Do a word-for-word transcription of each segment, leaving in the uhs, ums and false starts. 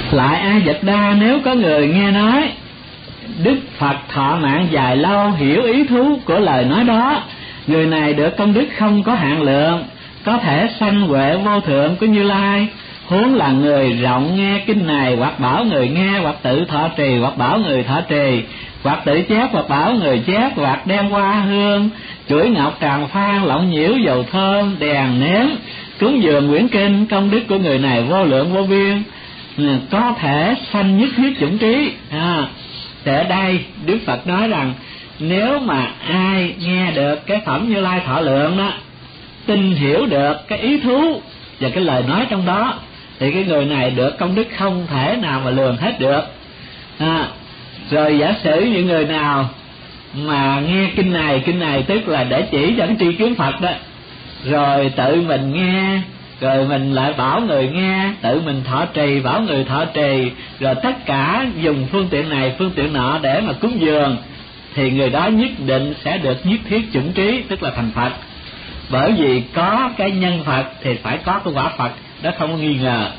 Lại A Dật Đa, nếu có người nghe nói Đức Phật thọ mạng dài lâu, hiểu ý thú của lời nói đó, người này được công đức không có hạn lượng, có thể sanh huệ vô thượng của Như Lai. Huống là người rộng nghe kinh này, hoặc bảo người nghe, hoặc tự thọ trì, hoặc bảo người thọ trì, hoặc tự chép, hoặc bảo người chép, hoặc đem hoa hương, chuỗi ngọc, tràng phan, lọng nhiễu, dầu thơm, đèn nến cúng dường quyển kinh, công đức của người này vô lượng vô biên, có thể sanh nhất thiết chủng trí. À, thì ở đây Đức Phật nói rằng nếu mà ai nghe được cái phẩm Như Lai thọ lượng đó, tin hiểu được cái ý thú và cái lời nói trong đó, thì cái người này được công đức không thể nào mà lường hết được. À, rồi giả sử những người nào mà nghe kinh này, kinh này tức là để chỉ cho cái tri kiến Phật đó, rồi tự mình nghe, rồi mình lại bảo người nghe, tự mình thọ trì, bảo người thọ trì, rồi tất cả dùng phương tiện này phương tiện nọ để mà cúng dường, thì người đó nhất định sẽ được nhất thiết chủng trí, tức là thành Phật. Bởi vì có cái nhân Phật thì phải có cái quả Phật, đó không có nghi ngờ.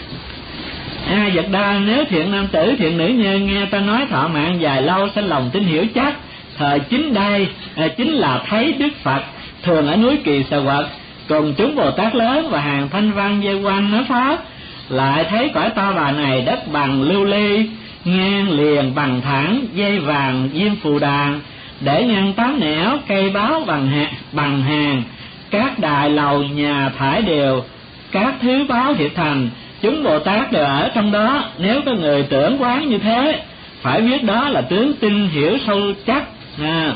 A Dật Đa, nếu thiện nam tử thiện nữ nhân nghe ta nói thọ mạng dài lâu, sanh lòng tin hiểu chắc, thời chính đây à, chính là thấy Đức Phật thường ở núi Kỳ Xà Quật cùng chúng Bồ Tát lớn và hàng thanh văn dây quanh nói pháp, lại thấy cõi Ta Bà này đất bằng lưu ly, ngang liền bằng thẳng, dây vàng diêm phù đàn, để nhân tám nẻo, cây báo bằng hàng, bằng hàng, các đài lầu nhà thải đều, các thứ báo hiệp thành, chúng Bồ Tát đều ở trong đó. Nếu có người tưởng quán như thế, phải biết đó là tướng tin hiểu sâu chắc. À,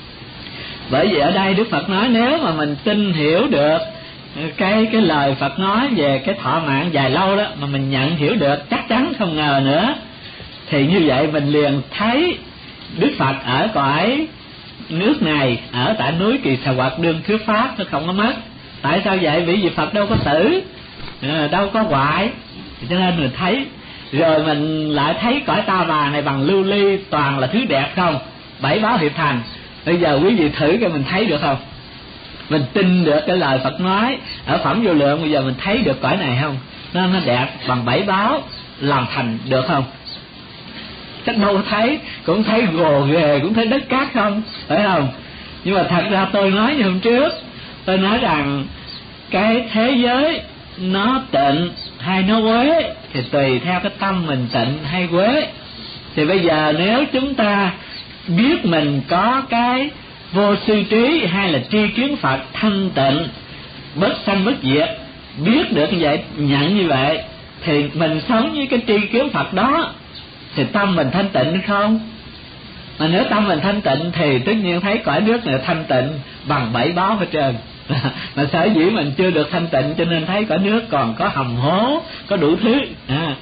bởi vì ở đây Đức Phật nói nếu mà mình tin hiểu được cái cái lời Phật nói về cái thọ mạng dài lâu đó, mà mình nhận hiểu được chắc chắn không ngờ nữa, thì như vậy mình liền thấy Đức Phật ở cõi nước này, ở tại núi Kỳ Xà Quật đương thuyết pháp, nó không có mất. Tại sao vậy? Vì vì Phật đâu có tử, đâu có hoại, cho nên mình thấy. Rồi mình lại thấy cõi Ta Bà này bằng lưu ly, toàn là thứ đẹp không, bảy báo hiệp thành. Bây giờ quý vị thử coi mình thấy được không? Mình tin được cái lời Phật nói ở phẩm Vô Lượng, bây giờ mình thấy được cõi này không? Nó nó đẹp bằng bảy báo làm thành được không? Chắc đâu có thấy, cũng thấy gồ ghề, cũng thấy đất cát không, phải không? Nhưng mà thật ra tôi nói như hôm trước, tôi nói rằng cái thế giới nó tịnh hay nó quế thì tùy theo cái tâm mình tịnh hay quế. Thì bây giờ nếu chúng ta biết mình có cái vô sư trí hay là tri kiến Phật thanh tịnh, bất sanh bất diệt, biết được như vậy, nhận như vậy, thì mình sống với cái tri kiến Phật đó, thì tâm mình thanh tịnh không? Mà nếu tâm mình thanh tịnh thì tất nhiên thấy cõi nước này thanh tịnh bằng bảy báo hết trơn. Mà sở dĩ mình chưa được thanh tịnh cho nên thấy cõi nước còn có hầm hố, có đủ thứ. À.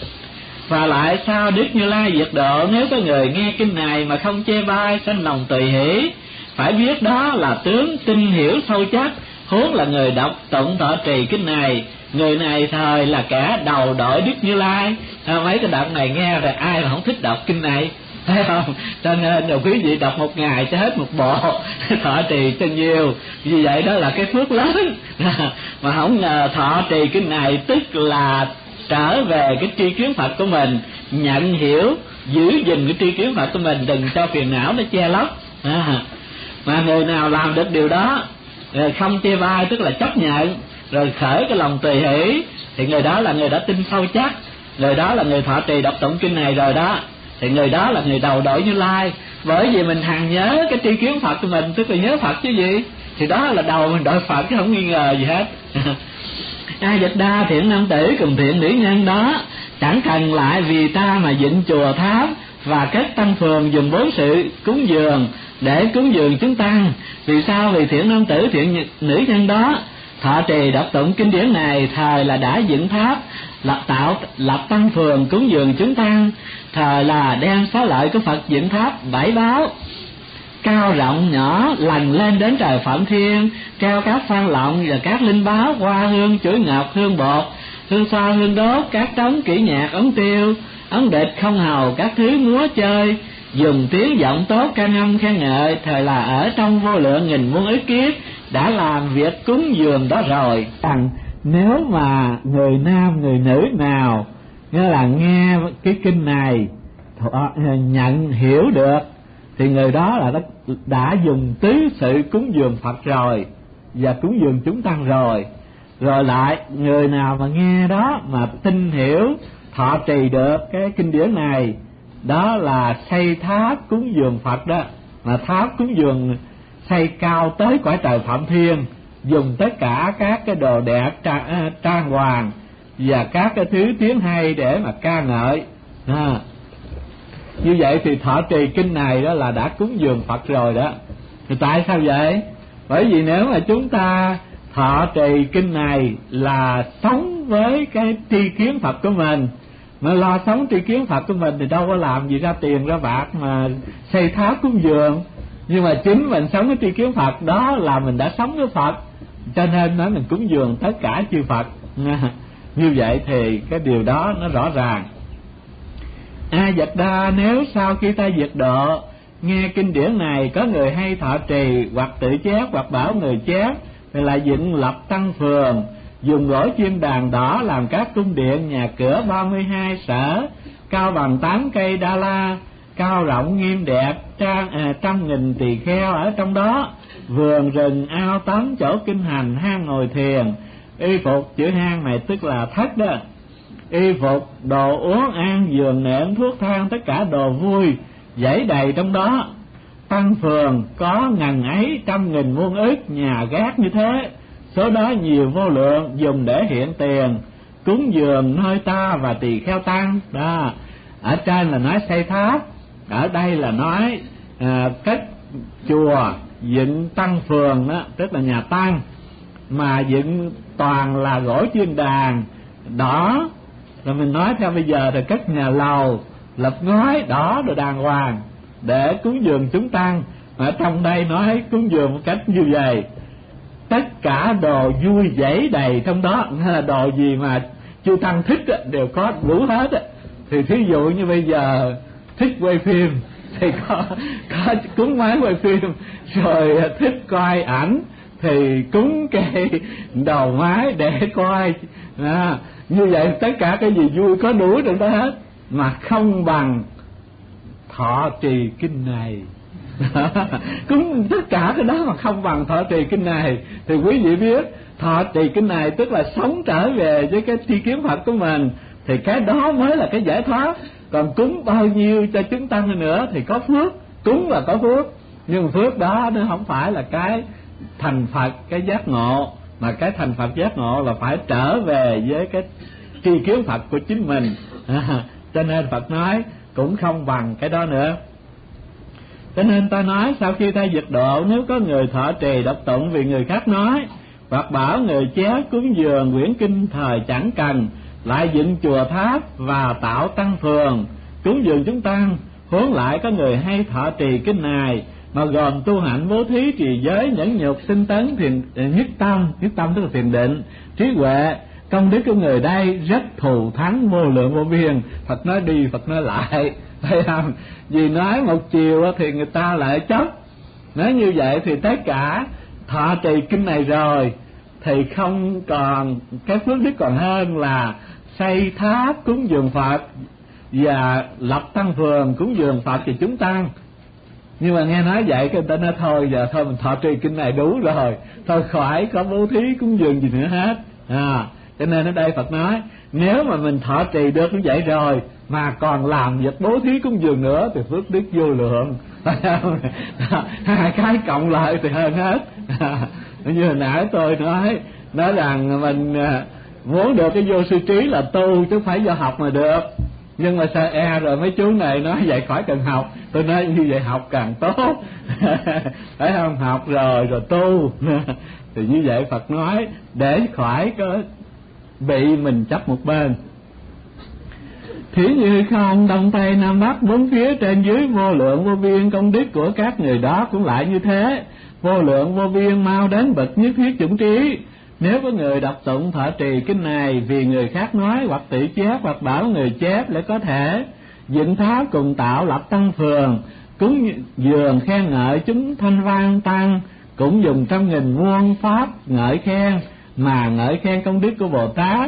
Và lại sao Đức Như Lai diệt độ, nếu có người nghe kinh này mà không chê bai, sanh lòng tùy hỷ, phải biết đó là tướng tin hiểu sâu chắc. Huống là người đọc tụng thọ trì kinh này, người này thời là kẻ đầu đội Đức Như Lai. À, mấy cái đoạn này nghe rồi ai mà không thích đọc kinh này, thấy không? Cho nên là quý vị đọc một ngày cho hết một bộ thọ trì cho nhiều. Vì vậy đó là cái phước lớn. Mà không ngờ thọ trì kinh này tức là trở về cái tri kiến Phật của mình, nhận hiểu, giữ gìn cái tri kiến Phật của mình, đừng cho phiền não nó che lấp. À, mà người nào làm được điều đó, rồi không chê bai tức là chấp nhận, rồi khởi cái lòng tùy hỷ, thì người đó là người đã tin sâu chắc, người đó là người thọ trì đọc tụng kinh này rồi đó, thì người đó là người đầu đội Như Lai. Bởi vì mình hằng nhớ cái tri kiến Phật của mình, tức là nhớ Phật chứ gì, thì đó là đầu mình đội Phật chứ không nghi ngờ gì hết. A Dật Đa, thiện nam tử cùng thiện nữ nhân đó chẳng cần lại vì ta mà dựng chùa tháp và kết tăng phường dùng bốn sự cúng dường để cúng dường chúng tăng. Vì sao? Vì thiện nam tử thiện nữ nhân đó thọ trì đọc tụng kinh điển này, thời là đã dựng tháp, lập tạo lập tăng phường cúng dường chúng tăng, thời là đem xá lợi của Phật dựng tháp bảy báo cao rộng nhỏ lần lên đến trời Phạm Thiên, treo các phan lọng và các linh báo, hoa hương, chuỗi ngọc, hương bột, hương xoa, hương đốt, các trống kỹ nhạc, ống tiêu, ống địch, không hầu, các thứ múa chơi, dùng tiếng giọng tốt ca ngâm khen ngợi, thời là ở trong vô lượng nghìn muôn ức kiếp đã làm việc cúng dường đó rồi. Rằng nếu mà người nam người nữ nào nghĩa là nghe cái kinh này nhận hiểu được thì người đó là đã, đã dùng tứ sự cúng dường Phật rồi và cúng dường chúng tăng rồi. Rồi lại người nào mà nghe đó mà tin hiểu thọ trì được cái kinh điển này, đó là xây tháp cúng dường Phật đó, mà tháp cúng dường xây cao tới cõi trời Phạm Thiên, dùng tất cả các cái đồ đẹp trang, trang hoàng và các cái thứ tiếng hay để mà ca ngợi. À, như vậy thì thọ trì kinh này đó là đã cúng dường Phật rồi đó. Thì tại sao vậy? Bởi vì nếu mà chúng ta thọ trì kinh này là sống với cái tri kiến Phật của mình, mà lo sống tri kiến Phật của mình thì đâu có làm gì ra tiền ra bạc mà xây tháp cúng dường. Nhưng mà chính mình sống với tri kiến Phật, đó là mình đã sống với Phật, cho nên nói mình cúng dường tất cả chư Phật. Như vậy thì cái điều đó nó rõ ràng. A Dật Đa, nếu sau khi ta diệt độ nghe kinh điển này có người hay thọ trì hoặc tự chép hoặc bảo người chép, thì lại dựng lập tăng phường, dùng gỗ chiên đàn đỏ làm các cung điện nhà cửa ba mươi hai sở, cao bằng tám cây đa la, cao rộng nghiêm đẹp, trang à, trăm nghìn tỳ kheo ở trong đó, vườn rừng ao tắm chỗ kinh hành hang ngồi thiền, y phục, chữ hang này tức là thất đó, y phục, đồ uống ăn, giường nệm, thuốc thang, tất cả đồ vui dãy đầy trong đó. Tăng phường có ngần ấy trăm nghìn muôn ức nhà gác như thế, số đó nhiều vô lượng, dùng để hiện tiền cúng dường nơi ta và tỳ kheo tăng đó. Ở trên là nói xây tháp, ở đây là nói à, cách chùa dựng tăng phường đó, tức là nhà tăng, mà dựng toàn là gỗ chiên đàn đỏ. Rồi mình nói theo bây giờ thì cất nhà lầu lập ngói đỏ rồi đàng hoàng để cúng dường chúng tăng. Ở trong đây nói cúng dường một cách như vậy, tất cả đồ vui dãy đầy trong đó, hay là đồ gì mà chư tăng thích đều có đủ hết. Thì thí dụ như bây giờ thích quay phim thì có, có cúng máy quay phim, rồi thích coi ảnh thì cúng cái đầu máy để coi. À, như vậy tất cả cái gì vui có đủ trong đó hết, mà không bằng thọ trì kinh này. Cúng tất cả cái đó mà không bằng thọ trì kinh này, thì quý vị biết thọ trì kinh này tức là sống trở về với cái tri kiến Phật của mình, thì cái đó mới là cái giải thoát. Còn cúng bao nhiêu cho chúng tăng nữa thì có phước, cúng là có phước, nhưng phước đó nó không phải là cái thành Phật, cái giác ngộ, mà cái thành Phật giác ngộ là phải trở về với cái tri kiến Phật của chính mình. À, cho nên Phật nói cũng không bằng cái đó nữa. Cho nên ta nói sau khi ta diệt độ, nếu có người thọ trì đọc tụng vì người khác nói, hoặc bảo người chép cúng dường quyển kinh thời chẳng cần, lại dựng chùa tháp và tạo tăng phường cúng dường chúng tăng, huống lại có người hay thọ trì kinh này mà gồm tu hạnh bố thí trì giới nhẫn nhục tinh tấn thiền nhất tâm, nhất tâm tức là thiền định trí huệ, công đức của người đây rất thù thắng vô lượng vô biên. Phật nói đi Phật nói lại, thấy không? Vì nói một chiều thì người ta lại chấp. Nói như vậy thì tất cả thọ trì kinh này rồi thì không còn cái phước đức còn hơn là xây tháp cúng dường Phật và lập tăng phường cúng dường Phật thì chúng tăng. Nhưng mà nghe nói vậy cái người ta nói thôi giờ thôi mình thọ trì kinh này đủ rồi, thôi khỏi có bố thí cúng dường gì nữa hết. À, cho nên ở đây Phật nói nếu mà mình thọ trì được như vậy rồi mà còn làm việc bố thí cúng dường nữa thì phước đức vô lượng. Hai cái cộng lại thì hơn hết. Như hồi nãy tôi nói nói rằng mình muốn được cái vô sư trí là tu chứ phải do học mà được. Nhưng mà sao e rồi mấy chú này nói vậy khỏi cần học. Tôi nói như vậy học càng tốt. Phải không? Học rồi rồi tu. Thì như vậy Phật nói để khỏi có bị mình chấp một bên. Thí như không đông tây nam bắc bốn phía trên dưới vô lượng vô biên, công đức của các người đó cũng lại như thế, vô lượng vô biên mau đến bậc nhất thiết chủng trí. Nếu có người đọc tụng thọ trì kinh này vì người khác nói hoặc tự chép hoặc bảo người chép để có thể dựng tháp cùng tạo lập tăng phường cúng dường khen ngợi chúng thanh văn tăng, cũng dùng trăm nghìn muôn pháp ngợi khen mà ngợi khen công đức của Bồ Tát,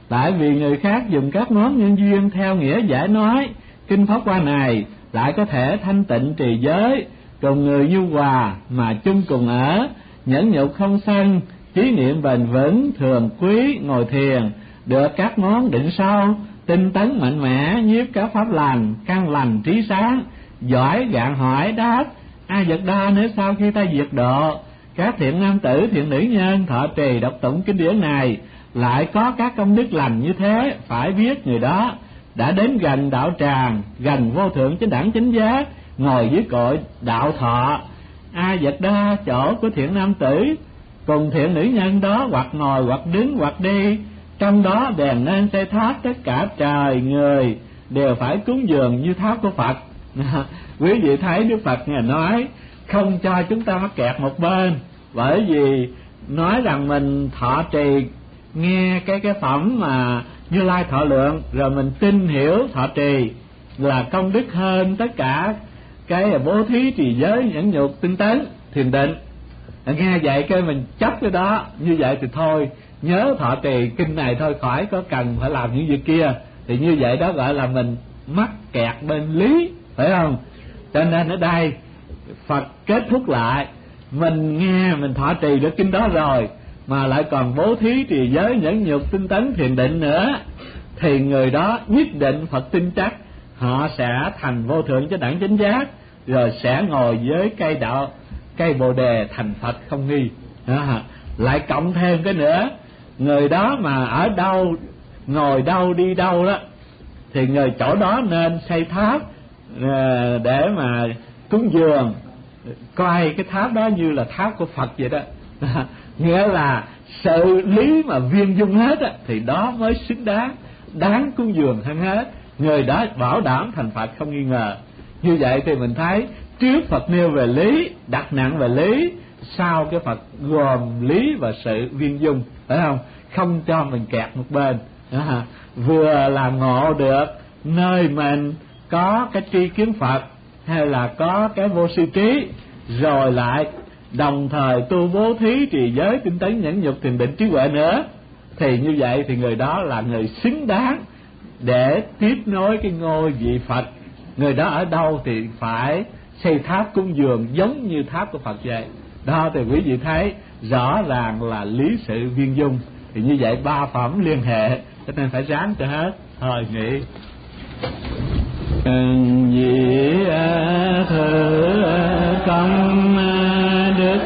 Tại vì người khác dùng các món nhân duyên theo nghĩa giải nói kinh Pháp Hoa này, lại có thể thanh tịnh trì giới, cùng người nhu hòa mà chung cùng ở, nhẫn nhục không sân, trí niệm bền vững, thường quý ngồi thiền, được các món định sâu, tinh tấn mạnh mẽ, nhiếp các pháp lành, căn lành trí sáng, giỏi gạn hỏi đáp. A Vật Đa, nếu sau khi ta diệt độ, các thiện nam tử thiện nữ nhân thọ trì đọc tụng kinh điển này lại có các công đức lành như thế, phải biết người đó đã đến gần đạo tràng, gần vô thượng chánh đẳng chánh giác, ngồi dưới cội đạo thọ. A Vật Đa, chỗ của thiện nam tử cùng thiện nữ nhân đó hoặc ngồi hoặc đứng hoặc đi, trong đó bèn nên xây tháp, tất cả trời người đều phải cúng dường như tháp của Phật. Quý vị thấy Đức Phật Ngài nói không cho chúng ta mắc kẹt một bên, bởi vì nói rằng mình thọ trì nghe cái cái phẩm mà Như Lai thọ lượng, rồi mình tin hiểu thọ trì là công đức hơn tất cả cái bố thí trì giới nhẫn nhục tinh tấn thiền định. Nghe vậy cái mình chấp cái đó, như vậy thì thôi, nhớ thọ trì kinh này thôi, khỏi có cần phải làm những việc kia. Thì như vậy đó gọi là mình mắc kẹt bên lý, phải không? Cho nên ở đây Phật kết thúc lại, mình nghe mình thọ trì được kinh đó rồi mà lại còn bố thí trì giới nhẫn nhục tinh tấn thiền định nữa, thì người đó nhất định Phật tin chắc họ sẽ thành vô thượng chánh đẳng chánh giác, rồi sẽ ngồi với cây đạo cây bồ đề thành Phật không nghi. À, lại cộng thêm cái nữa, người đó mà ở đâu ngồi đâu đi đâu đó thì người chỗ đó nên xây tháp để mà cúng dường, coi cái tháp đó như là tháp của Phật vậy đó. Nghĩa là sự lý mà viên dung hết á, thì đó mới xứng đáng, đáng cúng dường hơn hết. Người đó bảo đảm thành Phật không nghi ngờ. Như vậy thì mình thấy trước Phật nêu về lý, đặt nặng về lý, sau cái Phật gồm lý và sự viên dung, phải không? Không cho mình kẹt một bên. À, vừa làm ngộ được nơi mình có cái tri kiến Phật, hay là có cái vô sư trí, rồi lại đồng thời tu bố thí trì giới tinh tấn nhẫn nhục thiền định trí huệ nữa, thì như vậy thì người đó là người xứng đáng để tiếp nối cái ngôi vị Phật. Người đó ở đâu thì phải xây tháp cúng dường giống như tháp của Phật vậy. Đó thì quý vị thấy rõ ràng là lý sự viên dung. Thì như vậy ba phẩm liên hệ, cho nên phải ráng cho hết. Thôi nghỉ. Vì thử công đức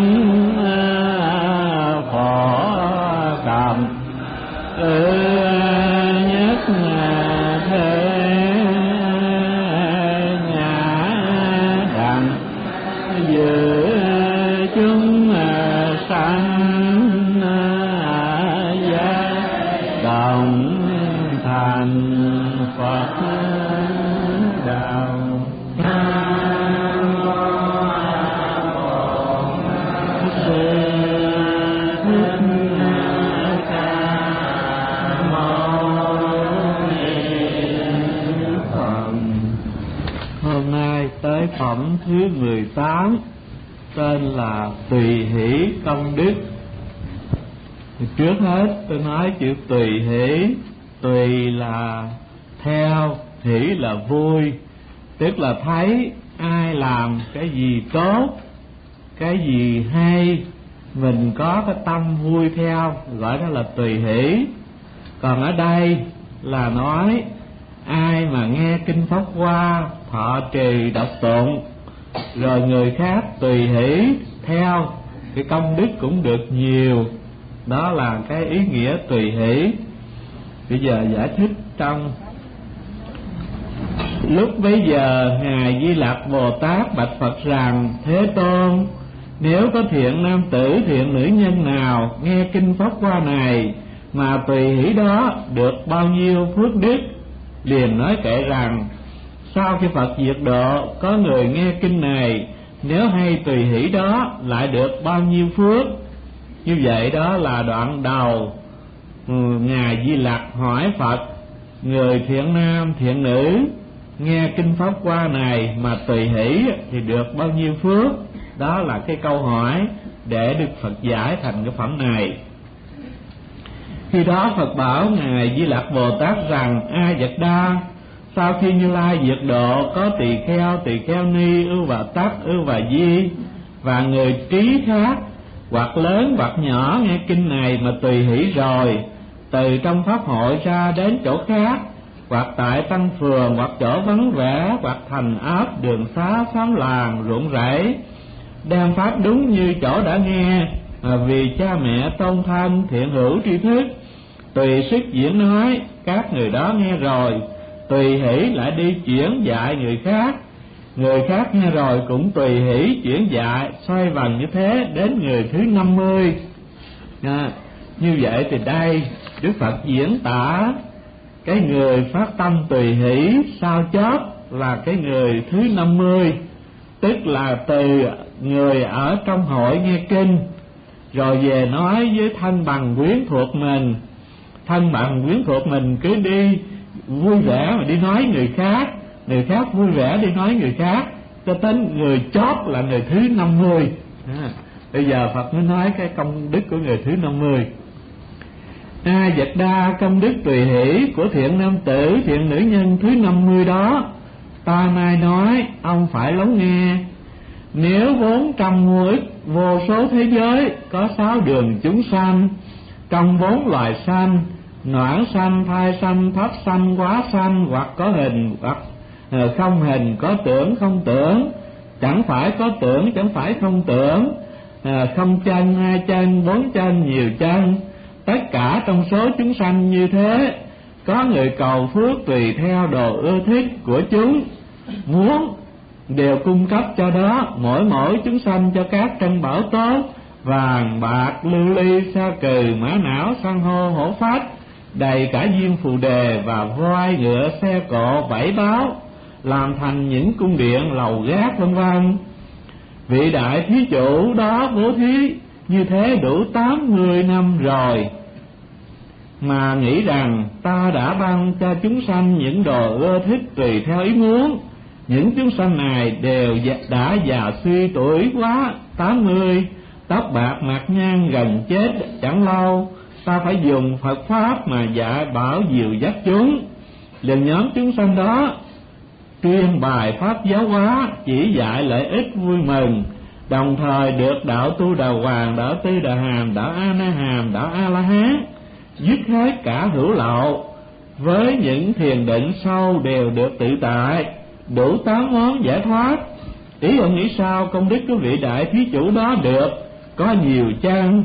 phổ cầm nhất thế ngã đặng dự chúng sanh giác đồng thành Phật đạo. Hôm nay tới phẩm thứ mười tám, tên là tùy hỷ công đức. Trước hết tôi nói chữ tùy hỷ. Tùy là theo, hỷ là vui, tức là thấy ai làm cái gì tốt, cái gì hay, mình có cái tâm vui theo, gọi đó là tùy hỷ. Còn ở đây là nói ai mà nghe kinh Pháp Hoa, thọ trì đọc tụng, rồi người khác tùy hỷ theo, cái công đức cũng được nhiều. Đó là cái ý nghĩa tùy hỷ. Bây giờ giải thích trong lúc bấy giờ, Ngài Di Lặc Bồ Tát bạch Phật rằng: Thế Tôn, nếu có thiện nam tử thiện nữ nhân nào nghe kinh Pháp Hoa này mà tùy hỷ đó được bao nhiêu phước đức? Liền nói kệ rằng: sau khi Phật diệt độ, có người nghe kinh này, nếu hay tùy hỷ đó lại được bao nhiêu phước? Như vậy đó là đoạn đầu. Ngài Di Lặc hỏi Phật: người thiện nam thiện nữ nghe kinh Pháp Hoa này mà tùy hỷ thì được bao nhiêu phước? Đó là cái câu hỏi để Đức Phật giải thành cái phẩm này. Khi đó Phật bảo ngài Di Lặc Bồ Tát rằng: A Vật Đa, sau khi Như Lai diệt độ, có tỳ kheo, tỳ kheo ni, ưu bà tắc, ưu bà di và người trí khác, hoặc lớn hoặc nhỏ, nghe kinh này mà tùy hỷ rồi, từ trong pháp hội ra đến chỗ khác, hoặc tại tăng phường, hoặc chỗ vắng vẻ, hoặc thành ấp, đường xá, xóm làng, ruộng rẫy, đem pháp đúng như chỗ đã nghe, à, vì cha mẹ tôn thân thiện hữu tri thức, tùy sức diễn nói. Các người đó nghe rồi tùy hỷ lại đi chuyển dạy người khác, người khác nghe rồi cũng tùy hỷ chuyển dạy, xoay vần như thế đến người thứ năm mươi. À, như vậy thì đây Đức Phật diễn tả cái người phát tâm tùy hỷ sau chót là cái người thứ năm mươi, tức là từ người ở trong hội nghe kinh rồi về nói với thân bằng quyến thuộc mình, thân bằng quyến thuộc mình cứ đi vui vẻ mà đi nói người khác, người khác vui vẻ đi nói người khác, cho đến người chót là người thứ năm mươi. À, bây giờ Phật mới nói cái công đức của người thứ năm mươi. A Vật Đa, công đức tùy hỷ của thiện nam tử, thiện nữ nhân thứ năm mươi đó, ta nay nói ông phải lắng nghe. Nếu bốn trăm muôn ức vô số thế giới có sáu đường chúng sanh, trong bốn loài sanh, noãn sanh, thai sanh, thấp sanh, hóa sanh, hoặc có hình hoặc không hình, có tưởng không tưởng, chẳng phải có tưởng chẳng phải không tưởng, không chân, hai chân, bốn chân, nhiều chân, tất cả trong số chúng sanh như thế, có người cầu phước tùy theo đồ ưa thích của chúng muốn, đều cung cấp cho đó, mỗi mỗi chúng sanh cho các trân bảo tốt, vàng, bạc, lưu ly, sa cừ, mã não, san hô, hổ phách, đầy cả viên phù đề và voi, ngựa, xe cộ, vảy báo, làm thành những cung điện, lầu gác vân vân. Vị đại thí chủ đó bố thí như thế đủ tám mươi năm rồi, mà nghĩ rằng ta đã ban cho chúng sanh những đồ ưa thích tùy theo ý muốn. Những chúng sanh này đều đã già suy tuổi quá tám mươi, tóc bạc mặt nhăn, gần chết chẳng lâu. Ta phải dùng Phật pháp mà dạy bảo dìu dắt chúng. Liền nhóm chúng sanh đó tuyên bài pháp giáo hóa, chỉ dạy lợi ích vui mừng, đồng thời được đạo tu đà hoàng, đạo tư đà hàm, đạo a na hàm, đạo a la hán, dứt hết cả hữu lậu, với những thiền định sâu đều được tự tại, đủ tám món giải thoát. Ý ông nghĩ sao công đức của vị đại thí chủ đó được có nhiều chăng?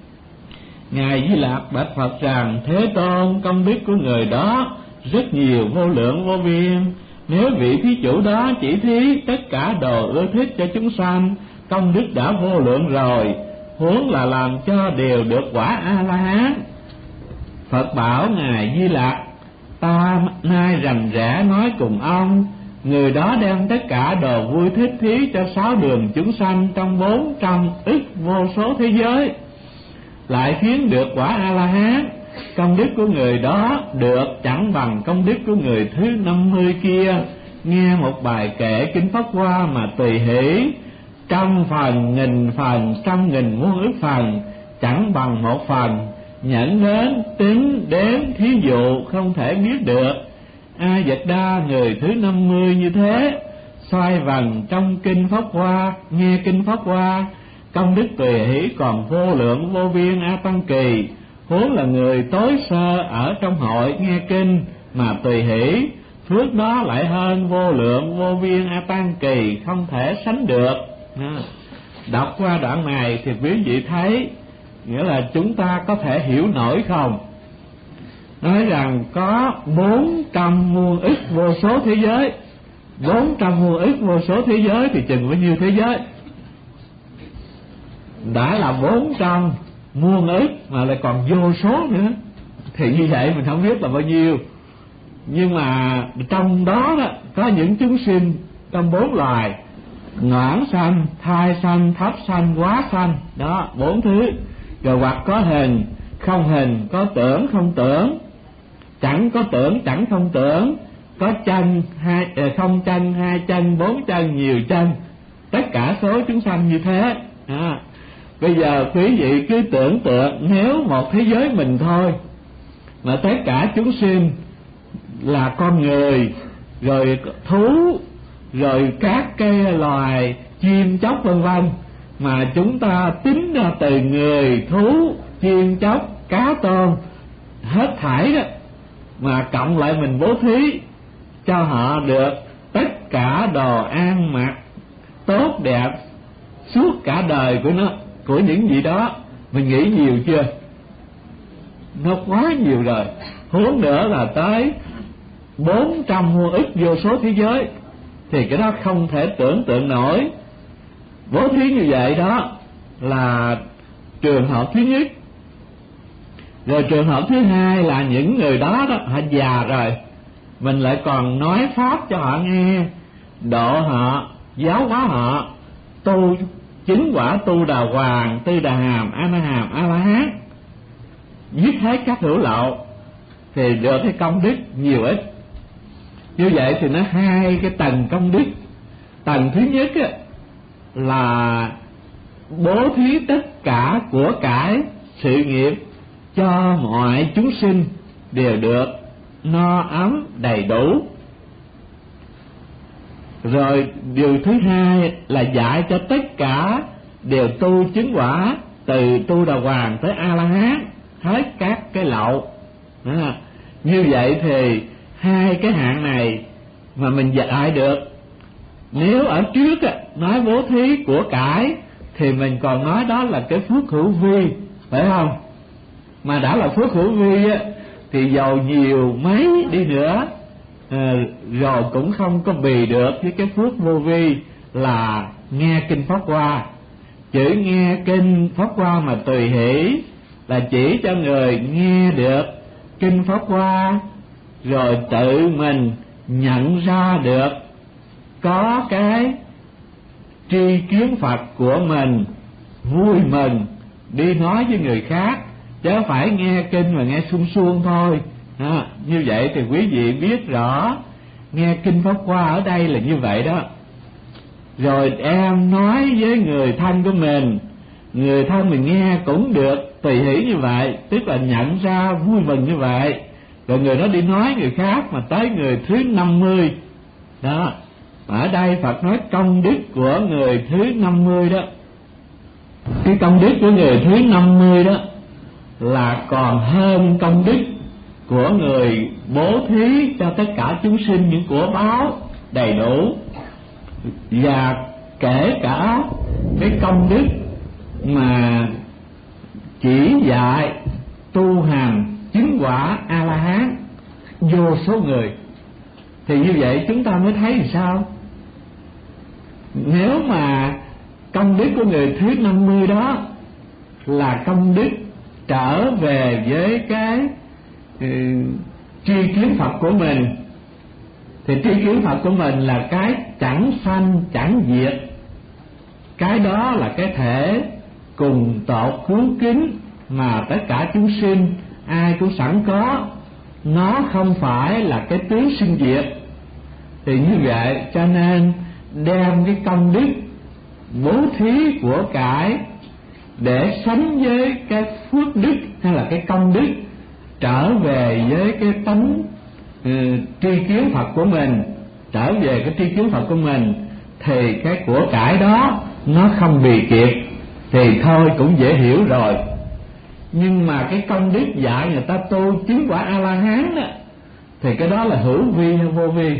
Ngài Di Lặc bạch Phật rằng: Thế Tôn, công đức của người đó rất nhiều, vô lượng vô biên. Nếu vị thí chủ đó chỉ thí tất cả đồ ưa thích cho chúng sanh, công đức đã vô lượng rồi, huống là làm cho đều được quả A La Hán. Phật bảo ngài Di Lặc: Ta nay rành rẽ nói cùng ông, người đó đem tất cả đồ vui thích thí cho sáu đường chúng sanh trong bốn trăm ức vô số thế giới, lại khiến được quả A La Hán. Công đức của người đó được chẳng bằng công đức của người thứ năm mươi kia. Nghe một bài kệ kinh Pháp Hoa mà tùy hỷ, trăm phần, nghìn phần, trăm nghìn muôn ức phần, chẳng bằng một phần. Nhẫn đến tính đếm thí dụ không thể biết được. A Vật Đa, người thứ năm mươi như thế, xoay vần trong kinh Pháp Hoa, nghe kinh Pháp Hoa, công đức tùy hỷ còn vô lượng vô biên A Tăng Kỳ. Huống là người tối sơ ở trong hội nghe kinh mà tùy hỷ, phước đó lại hơn vô lượng vô biên A Tăng Kỳ, không thể sánh được. Đọc qua đoạn này thì quý vị thấy, nghĩa là chúng ta có thể hiểu nổi không? Nói rằng có bốn trăm muôn ức vô số thế giới, bốn trăm muôn ức vô số thế giới thì chừng bao nhiêu thế giới? Đã là bốn trăm muôn ức mà lại còn vô số nữa, thì như vậy mình không biết là bao nhiêu. Nhưng mà trong đó, đó có những chúng sinh trong bốn loài: noãn sanh, thai sanh, thấp sanh, hóa sanh, đó bốn thứ. Rồi hoặc có hình, không hình, có tưởng, không tưởng, chẳng có tưởng, chẳng không tưởng, có chân, hai, không chân, hai chân, bốn chân, nhiều chân, tất cả số chúng sanh như thế. À, bây giờ quý vị cứ tưởng tượng nếu một thế giới mình thôi mà tất cả chúng sinh là con người, rồi thú, rồi các cái loài chim chóc vân vân, mà chúng ta tính ra từ người, thú, chim chóc, cá tôm hết thảy đó, mà cộng lại mình bố thí cho họ được tất cả đồ ăn mặc tốt đẹp suốt cả đời của nó, của những gì đó, mình nghĩ nhiều chưa? Nó quá nhiều rồi. Huống nữa là tới bốn trăm muôn ức vô số thế giới, thì cái đó không thể tưởng tượng nổi. Bố thí như vậy đó là trường hợp thứ nhất. Rồi trường hợp thứ hai là những người đó đó họ già rồi, mình lại còn nói pháp cho họ nghe, độ họ, giáo hóa họ tu chứng quả tu đà hoàng, tư đà hàm, a na hàm, a la hán, giết hết các hữu lậu, thì được cái công đức nhiều ít. Như vậy thì nó hai cái tầng công đức. Tầng thứ nhất á, là bố thí tất cả của cải sự nghiệp cho mọi chúng sinh đều được no ấm đầy đủ. Rồi điều thứ hai là dạy cho tất cả đều tu chứng quả, từ tu đà hoàng tới a la hán, hết các cái lậu. Đó. Như vậy thì hai cái hạng này mà mình dạy được. Nếu ở trước á, nói bố thí của cải thì mình còn nói đó là cái phước hữu vi, phải không? Mà đã là phước hữu vi á, thì giàu nhiều mấy đi nữa à, rồi cũng không có bì được với cái phước vô vi là nghe kinh Pháp Hoa. Chữ nghe kinh Pháp Hoa mà tùy hỷ là chỉ cho người nghe được kinh Pháp Hoa rồi tự mình nhận ra được, có cái tri kiến Phật của mình, vui mừng đi nói với người khác, chứ phải nghe kinh mà nghe suông suông thôi. À, như vậy thì quý vị biết rõ nghe kinh Pháp Hoa ở đây là như vậy đó. Rồi em nói với người thân của mình, người thân mình nghe cũng được tùy hỷ như vậy, tức là nhận ra vui mừng như vậy. Rồi người đó đi nói người khác, mà tới người thứ năm mươi đó, ở đây Phật nói công đức của người thứ năm mươi đó. Cái công đức của người thứ năm mươi đó là còn hơn công đức của người bố thí cho tất cả chúng sinh những của báo đầy đủ, và kể cả cái công đức mà chỉ dạy tu hành chứng quả a la hán vô số người. Thì như vậy chúng ta mới thấy làm sao? Nếu mà công đức của người thứ năm mươi đó là công đức trở về với cái uh, tri kiến Phật của mình, thì tri kiến Phật của mình là cái chẳng sanh chẳng diệt, cái đó là cái thể cùng tột hướng kính mà tất cả chúng sinh ai cũng sẵn có, nó không phải là cái tướng sinh diệt. Thì như vậy cho nên đem cái công đức bố thí của cải để sánh với cái phước đức hay là cái công đức trở về với cái tánh uh, tri kiến Phật của mình, trở về cái tri kiến Phật của mình, thì cái của cải đó nó không bì kiệt, thì thôi cũng dễ hiểu rồi. Nhưng mà cái công đức dạy người ta tu chứng quả a la hán đó, thì cái đó là hữu vi hay vô vi?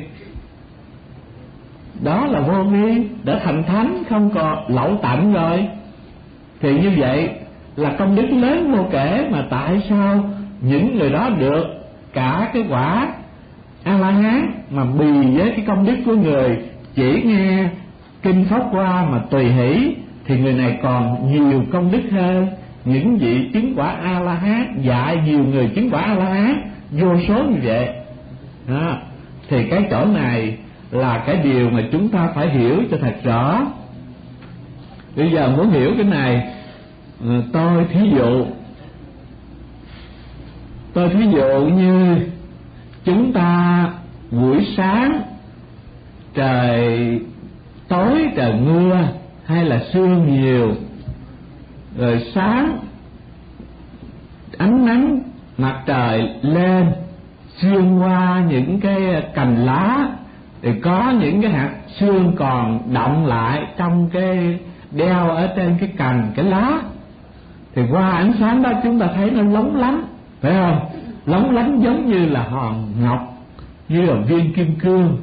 Đó là vô vi, đã thành thánh không còn lậu tận rồi. Thì như vậy là công đức lớn vô kể, mà tại sao những người đó được cả cái quả a la hán mà bì với cái công đức của người chỉ nghe kinh Pháp Hoa mà tùy hỷ, thì người này còn nhiều công đức hơn những vị chứng quả a la hán, dạy nhiều người chứng quả a la hán vô số như vậy đó. Thì cái chỗ này là cái điều mà chúng ta phải hiểu cho thật rõ. Bây giờ muốn hiểu cái này, tôi thí dụ tôi thí dụ như chúng ta buổi sáng trời tối trời mưa hay là sương nhiều, rồi sáng ánh nắng mặt trời lên xuyên qua những cái cành lá, thì có những cái hạt sương còn động lại trong cái đeo ở trên cái cành cái lá, thì qua ánh sáng đó chúng ta thấy nó lóng lánh, phải không? Lóng lánh giống như là hòn ngọc, như là viên kim cương.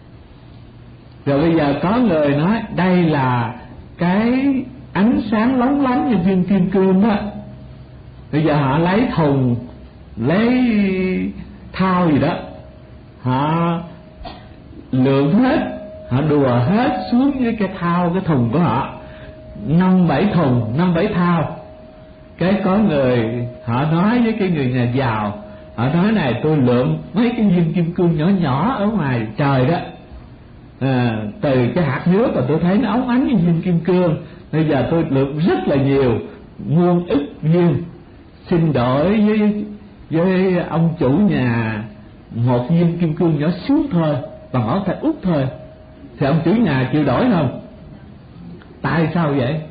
Rồi bây giờ có người nói đây là cái ánh sáng lóng lánh như viên kim cương đó. Bây giờ họ lấy thùng, lấy thao gì đó, họ lượng hết, họ đùa hết xuống với cái thao, cái thùng của họ, năm bảy thùng, năm bảy thao. Cái có người họ nói với cái người nhà giàu, họ nói này, tôi lượm mấy cái viên kim cương nhỏ nhỏ ở ngoài trời đó, à, từ cái hạt nước mà tôi thấy nó óng ánh như viên kim cương, bây giờ tôi lượm rất là nhiều, muôn ức viên, xin đổi với với ông chủ nhà một viên kim cương nhỏ xíu thôi, bằng ngón tay út thôi. Thì ông chủ nhà chịu đổi không? Tại sao vậy?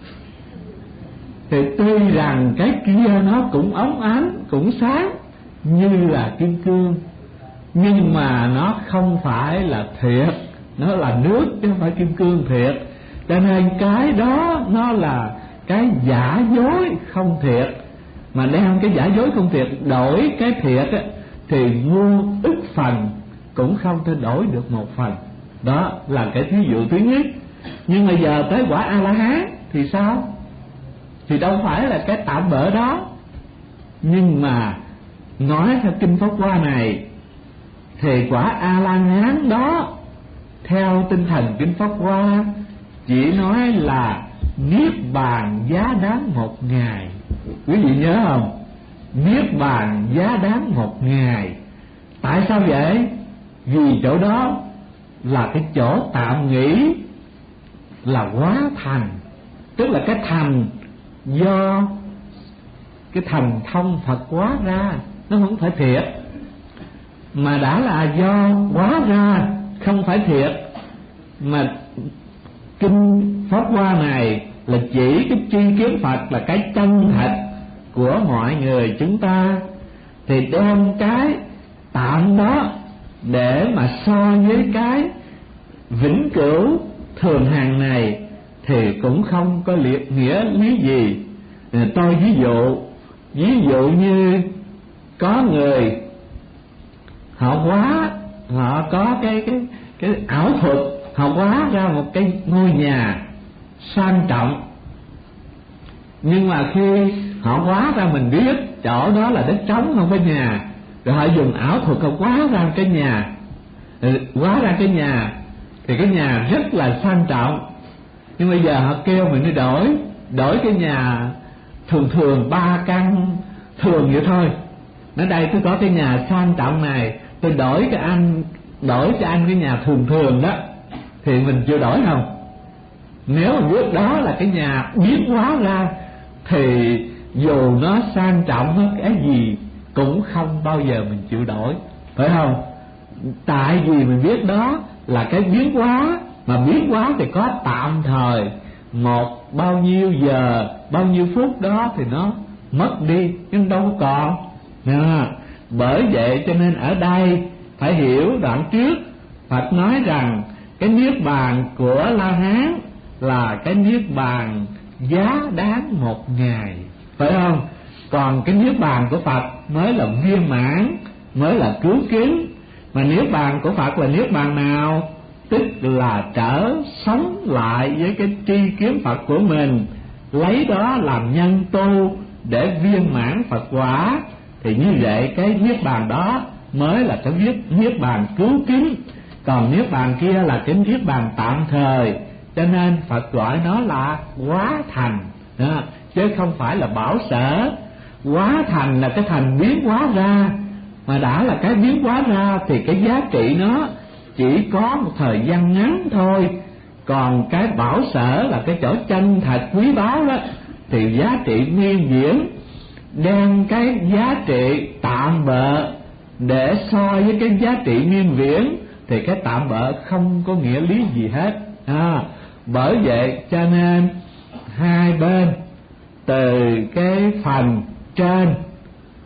Thì tuy rằng cái kia nó cũng óng ánh, cũng sáng như là kim cương, nhưng mà nó không phải là thiệt, nó là nước chứ không phải kim cương thiệt. Cho nên cái đó nó là cái giả dối không thiệt, mà đem cái giả dối không thiệt đổi cái thiệt á, thì muôn ức phần cũng không thể đổi được một phần. Đó là cái thí dụ thứ nhất. Nhưng mà giờ tới quả A-la-hán thì sao? Thì đâu phải là cái tạm bợ đó. Nhưng mà nói theo kinh Pháp Hoa này, thì quả A-la-hán đó theo tinh thần kinh Pháp Hoa chỉ nói là niết bàn giá đáng một ngày. Quý vị nhớ không? Niết bàn giá đáng một ngày. Tại sao vậy? Vì chỗ đó là cái chỗ tạm nghĩ là hóa thành, tức là cái thành do cái thần thông Phật hóa ra, nó không phải thiệt, mà đã là do hóa ra không phải thiệt. Mà kinh Pháp Hoa này là chỉ cái tri kiến Phật là cái chân thật của mọi người chúng ta, thì đem cái tạm đó để mà so với cái vĩnh cửu thường hằng này thì cũng không có liệt nghĩa lý gì. Tôi ví dụ, ví dụ như có người họ hóa, họ có cái cái cái ảo thuật, họ hóa ra một cái ngôi nhà sang trọng, nhưng mà khi họ hóa ra mình biết chỗ đó là đất trống không phải nhà, rồi họ dùng ảo thuật họ hóa ra cái nhà, hóa ra cái nhà thì cái nhà rất là sang trọng. Nhưng bây giờ họ kêu mình đi đổi, đổi cái nhà thường thường ba căn thường vậy thôi. Nói đây tôi có cái nhà sang trọng này, tôi đổi cái anh, đổi cho anh cái nhà thường thường đó, thì mình chưa đổi không? Nếu mà biết đó là cái nhà biến hóa ra thì dù nó sang trọng hơn cái gì cũng không bao giờ mình chịu đổi, phải không? Tại vì mình biết đó là cái biến hóa, mà biến hóa thì có tạm thời, một bao nhiêu giờ, bao nhiêu phút đó thì nó mất đi, nhưng đâu còn. À, bởi vậy cho nên ở đây phải hiểu đoạn trước Phật nói rằng cái niết bàn của La Hán là cái niết bàn giá đáng một ngày, phải không? Còn cái niết bàn của Phật mới là viên mãn, mới là cứu kính. Mà niết bàn của Phật là niết bàn nào? Tức là trở sống lại với cái tri kiến Phật của mình, lấy đó làm nhân tu để viên mãn Phật quả. Thì như vậy cái niết bàn đó mới là cái niết niết bàn cứu kính. Còn niết bàn kia là cái niết bàn tạm thời, cho nên Phật gọi nó là hóa thành đó, chứ không phải là bảo sở. Hóa thành là cái thành biến hóa ra, mà đã là cái biến hóa ra thì cái giá trị nó chỉ có một thời gian ngắn thôi. Còn cái bảo sở là cái chỗ chân thật quý báu đó thì giá trị miên viễn. Đem cái giá trị tạm bợ để so với cái giá trị miên viễn thì cái tạm bợ không có nghĩa lý gì hết. À, bởi vậy cho nên hai bên, từ cái phần trên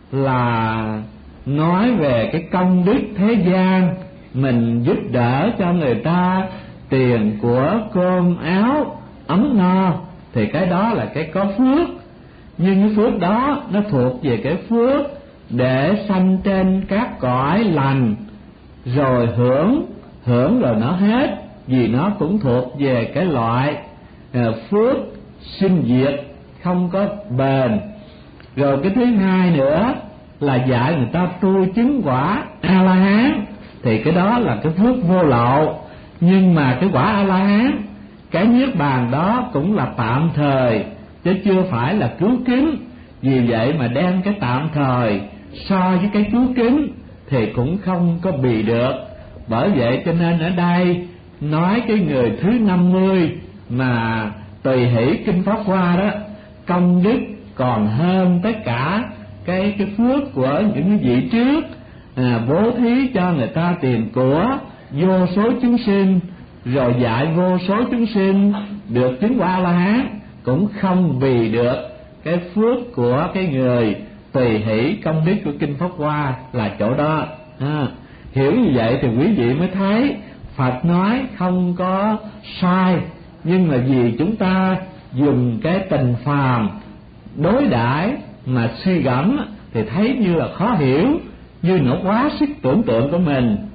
là nói về cái công đức thế gian, mình giúp đỡ cho người ta tiền của cơm áo ấm no, thì cái đó là cái có phước. Nhưng cái phước đó nó thuộc về cái phước để sanh trên các cõi lành, rồi hưởng hưởng rồi nó hết, vì nó cũng thuộc về cái loại uh, phước sinh diệt không có bền. Rồi cái thứ hai nữa là dạy người ta tu chứng quả A La Hán, thì cái đó là cái phước vô lậu. Nhưng mà cái quả A La Hán, cái niết bàn đó cũng là tạm thời chứ chưa phải là cứu kính. Vì vậy mà đem cái tạm thời so với cái cứu kính thì cũng không có bì được. Bởi vậy cho nên ở đây nói cái người thứ năm mươi mà tùy hỷ kinh Pháp Hoa đó, công đức còn hơn tất cả cái cái phước của những cái vị trước, à, bố thí cho người ta tiền của vô số chúng sinh, rồi dạy vô số chúng sinh được chứng quả A La Hán, cũng không bì được cái phước của cái người tùy hỷ công đức của kinh Pháp Hoa là chỗ đó. À, hiểu như vậy thì quý vị mới thấy Phật nói không có sai, nhưng là vì chúng ta dùng cái tình phàm đối đãi mà suy gẫm thì thấy như là khó hiểu, như nó quá sức tưởng tượng của mình.